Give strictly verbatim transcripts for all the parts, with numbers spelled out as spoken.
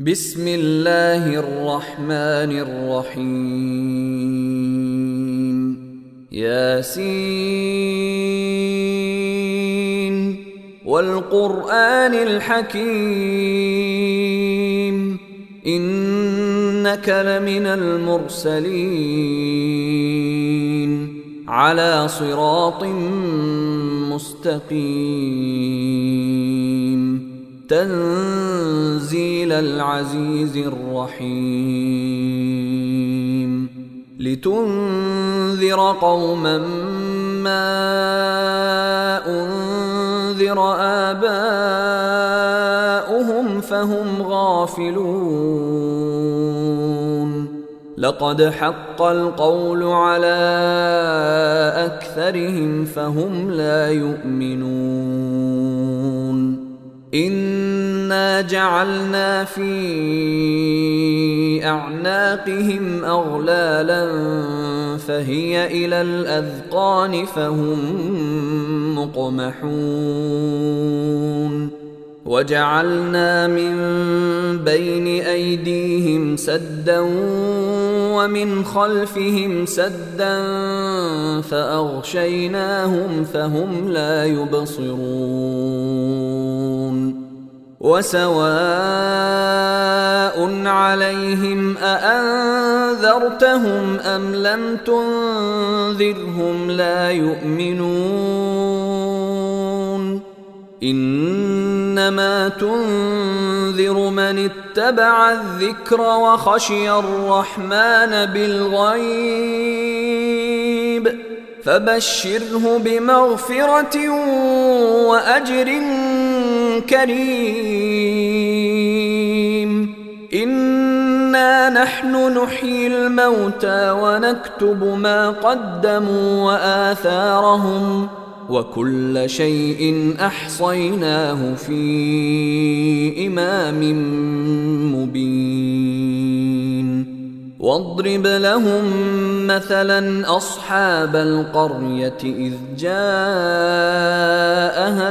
بسم الله الرحمن الرحيم ياسين والقرآن الحكيم إنك لمن المرسلين على صراط مستقيم تنزيل العزيز الرحيم لتنذر قوما ما أنذر آباؤهم فهم غافلون لقد حق القول على أكثرهم فهم لا يؤمنون إنا جعلنا في أعناقهم أغلالا فهي إلى الأذقان فهم مقمحون وجعلنا من بين أيديهم سدا ومن خلفهم سدا فأغشيناهم فهم لا يبصرون وسواء عليهم أأنذرتهم أم لم تنذرهم لا يؤمنون إنما تنذر من اتبع الذكر وخشي الرحمن بالغيب فبشره بمغفرة وأجر كريم إنا نحن نحيي الموتى ونكتب ما قدموا وآثارهم وكل شيء أحصيناه في إمام مبين واضرب لهم مثلا أصحاب القرية إذ جاءها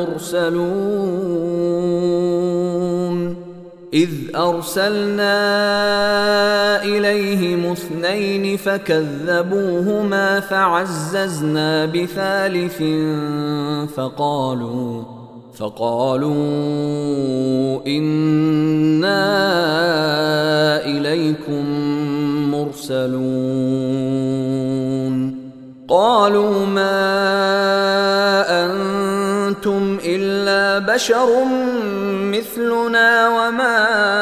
المرسلون إذ أرسلنا إليهم اثنين فكذبوهما فعززنا بثالث فقالوا فقالوا إنا إليكم مرسلون قالوا ما أنتم إلا بشر مثلنا وما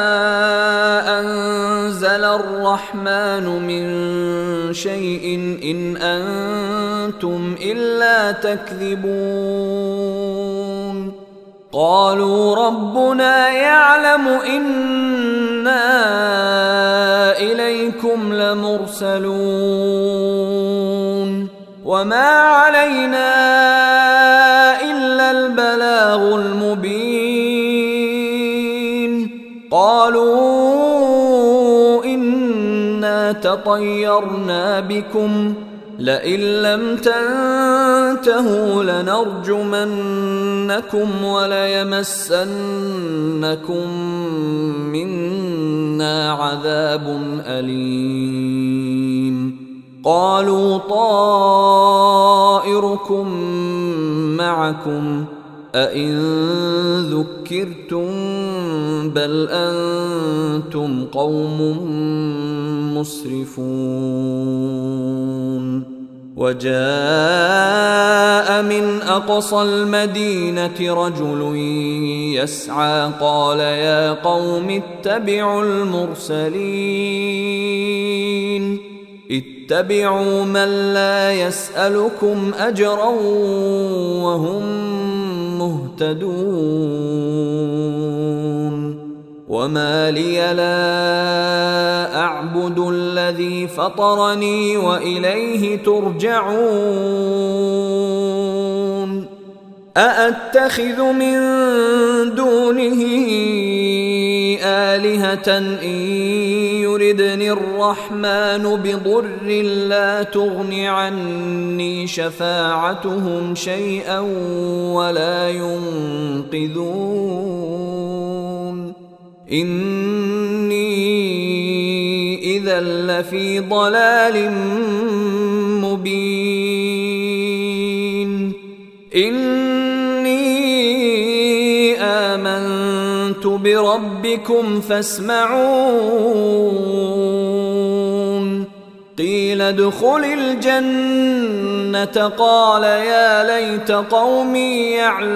أنزل الرحمن من شيء إن أنتم إلا تكذبون قالوا ربنا يعلم إنا إليكم لمرسلون وما علينا إلا البلاغ المبين قالوا إنا تطيرنا بكم لئن لم تنتهوا لنرجمنكم وليمسنكم منا عذاب أليم قالوا طائركم معكم أئن ذكرتم بل أنتم قوم مسرفون وجاء من أقصى المدينة رجل يسعى قال يا قوم اتبعوا المرسلين اتبعوا من لا يسألكم أجرا وهم مهتدون وما لي لا أعبد الذي فطرني وإليه ترجعون أأتخذ من دونه آلهة إن يردني الرحمن بضر لا تغن عني شفاعتهم شيئا ولا ينقذون إني إذا لفي ضلال مبين إني آمنت بربكم فاسمعون قيل ادخل الجنة قال يا ليت قومي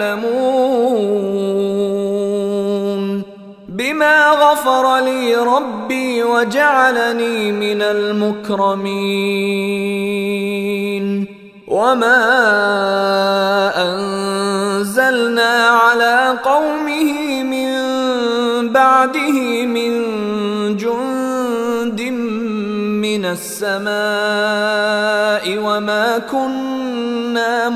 يعلمون بما غفر لي ربي وجعلني من المكرمين وما أنزلنا على قومه من بعده من جند من السماء وما كنا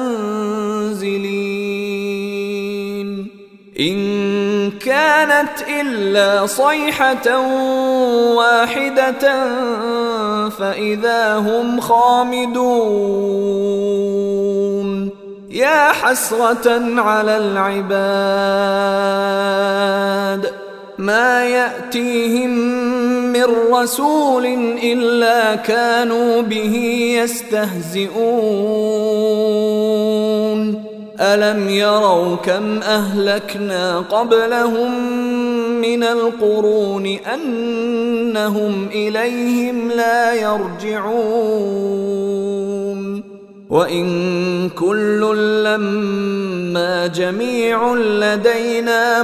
منزلين إن كانت إلا صيحة واحدة فإذا هم خامدون يا حسرة على العباد ما يأتيهم من رسول إلا كانوا به يستهزئون ألم يروا كم أهلكنا قبلهم من القرون أنهم إليهم لا يرجعون وإن كل لما جميع لدينا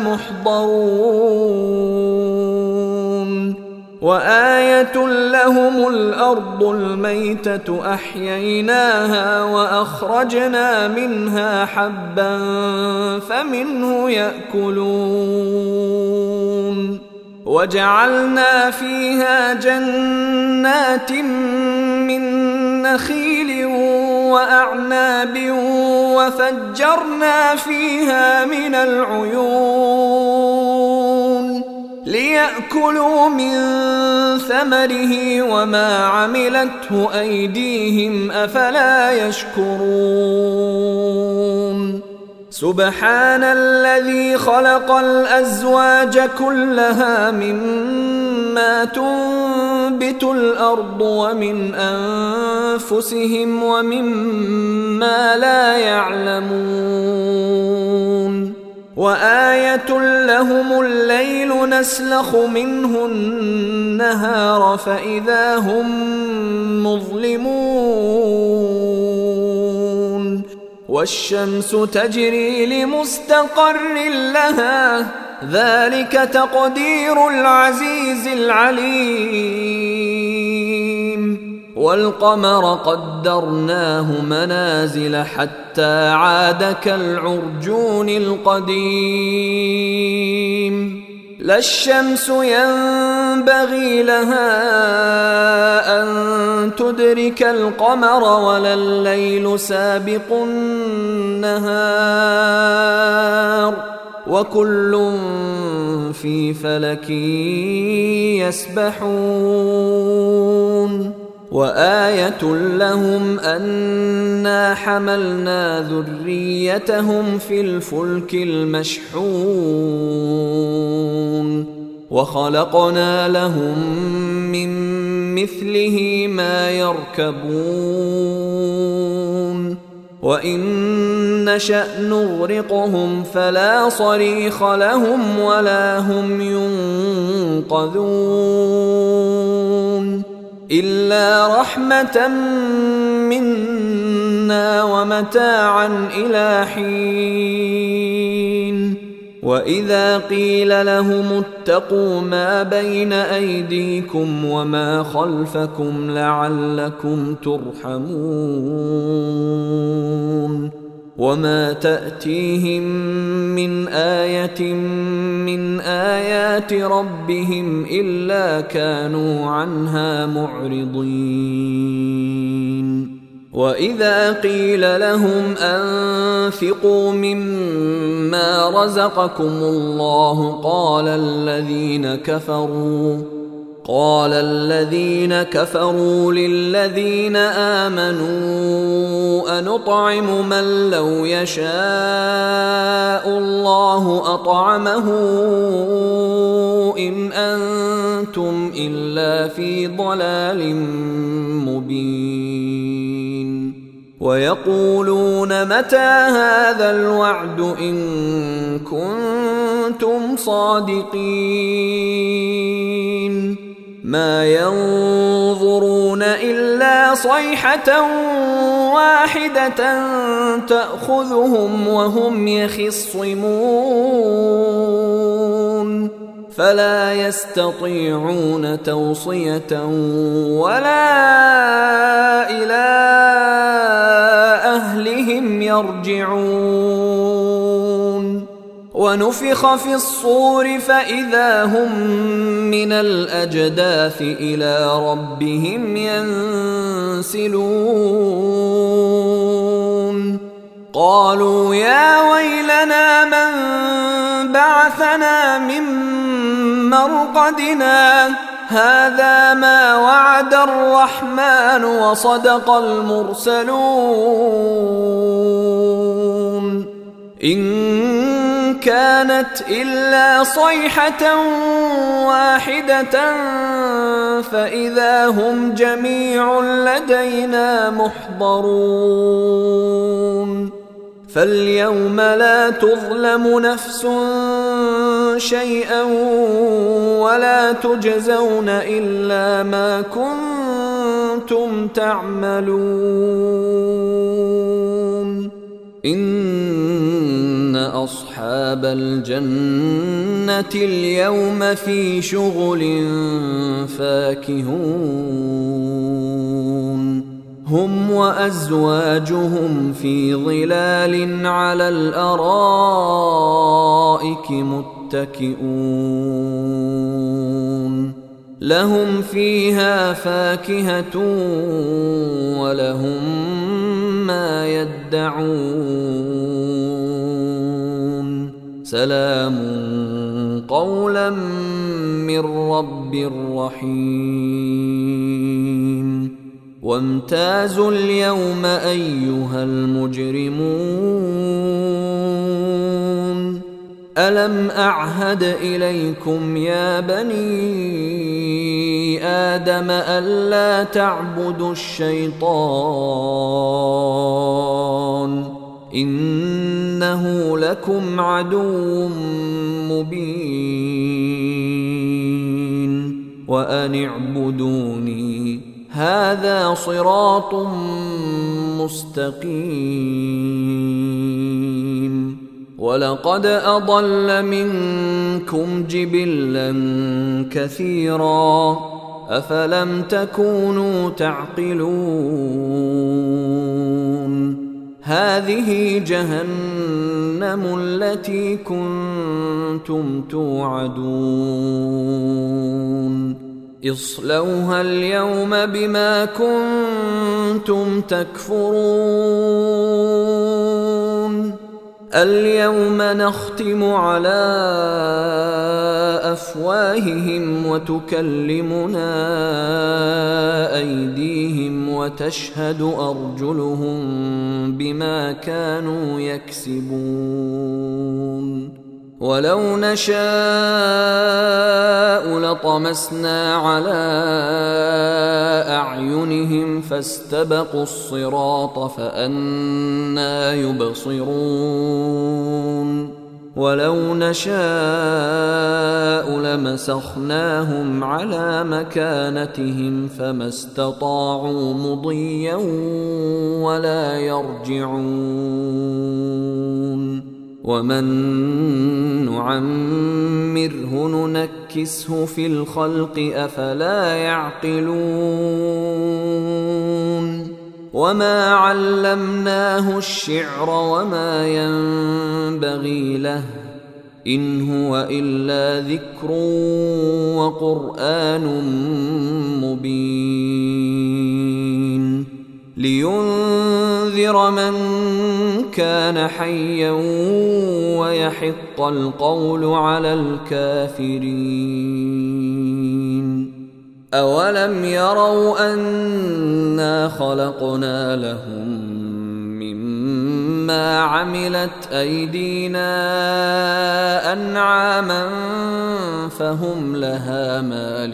محضرون وآية لهم الأرض الميتة أحييناها وأخرجنا منها حبا فمنه يأكلون وجعلنا فيها جنات من نخيل وأعناب وفجرنا فيها من العيون ليأكلوا من ثمره وما عملته أيديهم أفلا يشكرون سبحان الذي خلق الأزواج كلها مما تنبت الأرض ومن أنفسهم ومما لا يعلمون وآية لهم الليل نسلخ منه النهار فإذا هم مظلمون والشمس تجري لمستقر لها ذلك تقدير العزيز العليم والقمر قدرناه منازل حتى عاد كالعرجون القديم لا الشمس ينبغي لها أن تدرك القمر ولا الليل سابق النهار وكل في فلك يسبحون وآية لهم أنا حملنا ذريتهم في الفلك المشحون وخلقنا لهم من مثله ما يركبون وإن نشأ نغرقهم فلا صريخ لهم ولا هم ينقذون إلا رحمة منا ومتاعا إلى حين وإذا قيل لهم اتقوا ما بين أيديكم وما خلفكم لعلكم ترحمون وما تأتيهم من آية من آيات ربهم إلا كانوا عنها معرضين وإذا قيل لهم أنفقوا مما رزقكم الله قال الذين كفروا قال الذين كفروا للذين آمنوا أنطعم من لو يشاء الله أطعمه إن أنتم إلا في ضلال مبين ويقولون متى هذا الوعد إن كنتم صادقين ما ينظرون إلا صيحة واحدة تأخذهم وهم يخصمون فلا يستطيعون توصية ولا إلى أهلهم يرجعون ونفخ في الصور فإذا هم من الأجداث إلى ربهم ينسلون قالوا يا ويلنا من بعثنا من مرقدنا هذا ما وعد الرحمن وصدق المرسلون إن كانت إلا صيحة واحدة فإذا هم جميع لدينا محضرون فاليوم لا تظلم نفس شيئا ولا تجزون إلا ما كنتم تعملون إن أصحاب الجنة اليوم في شغل فاكهون هم وأزواجهم في ظلال على الأرائك متكئون لهم فيها فاكهة ولهم ما يدعون سلام قولا من رب رحيم وامتازوا اليوم أيها المجرمون ألم أعهد إليكم يا بني آدم ألا تعبدوا الشيطان إنه لكم عدو مبين وأن اعبدوني هذا صراط مستقيم ولقد أضل منكم جبلا كثيرا أفلم تكونوا تعقلون هذه جهنم التي كنتم توعدون اصلوها اليوم بما كنتم تكفرون اليوم نختم على أفواههم وتكلمنا أيديهم وتشهد أرجلهم بما كانوا يكسبون ولو نشاء لطمسنا على أعينهم فاستبقوا الصراط فأنى يبصرون ولو نشاء لمسخناهم على مكانتهم فما استطاعوا مضيا ولا يرجعون ومن نعمره ننكسه في الخلق أفلا يعقلون وما علمناه الشعر وما ينبغي له إن هو إلا ذكر وقرآن مبين لينذر من كان حيا ويحق القول على الكافرين أولم يروا أنا خلقنا لهم مما عملت أيدينا أنعاما فهم لها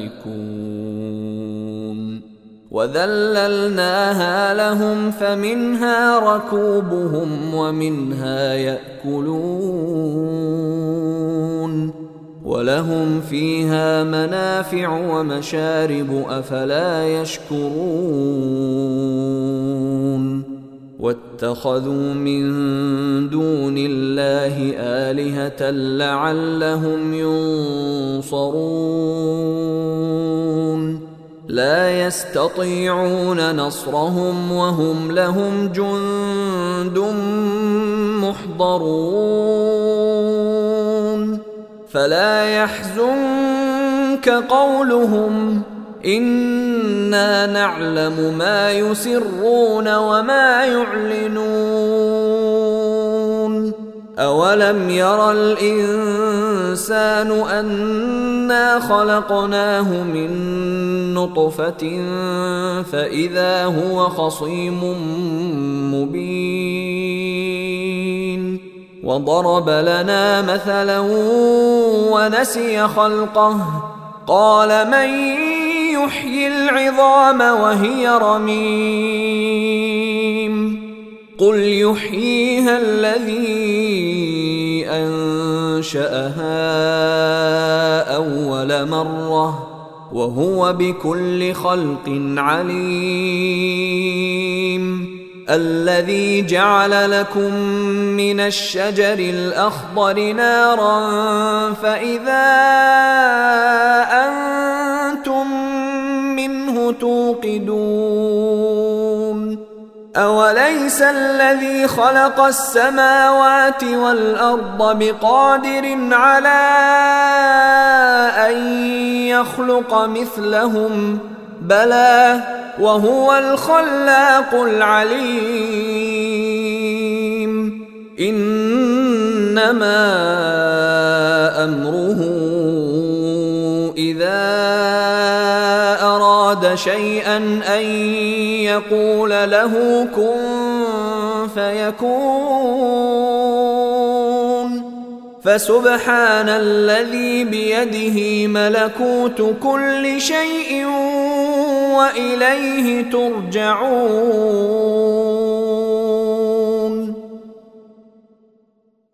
مالكون وذللناها لهم فمنها ركوبهم ومنها يأكلون ولهم فيها منافع ومشارب أفلا يشكرون واتخذوا من دون الله آلهة لعلهم ينصرون لا يستطيعون نصرهم وهم لهم جند محضرون فلا يحزنك قولهم إنا نعلم ما يسرون وما يعلنون أولم ير الإنسان أنا خلقناه من نطفة فإذا هو خصيم مبين وضرب لنا مثلا ونسي خلقه قال من يحيي العظام وهي رميم قل يحييها الذي أنشأها أول مرة وهو بكل خلق عليم الذي جعل لكم من الشجر الأخضر نارا فإذا أنتم منه توقدون أوليس الذي خلق السماوات والأرض بقادر على أن يخلق مثلهم بلى وهو الخلاق العليم إنما أمره إذا أراد شيئا أن يقول له كن فيكون فسبحان الذي بيده ملكوت كل شيء وإليه ترجعون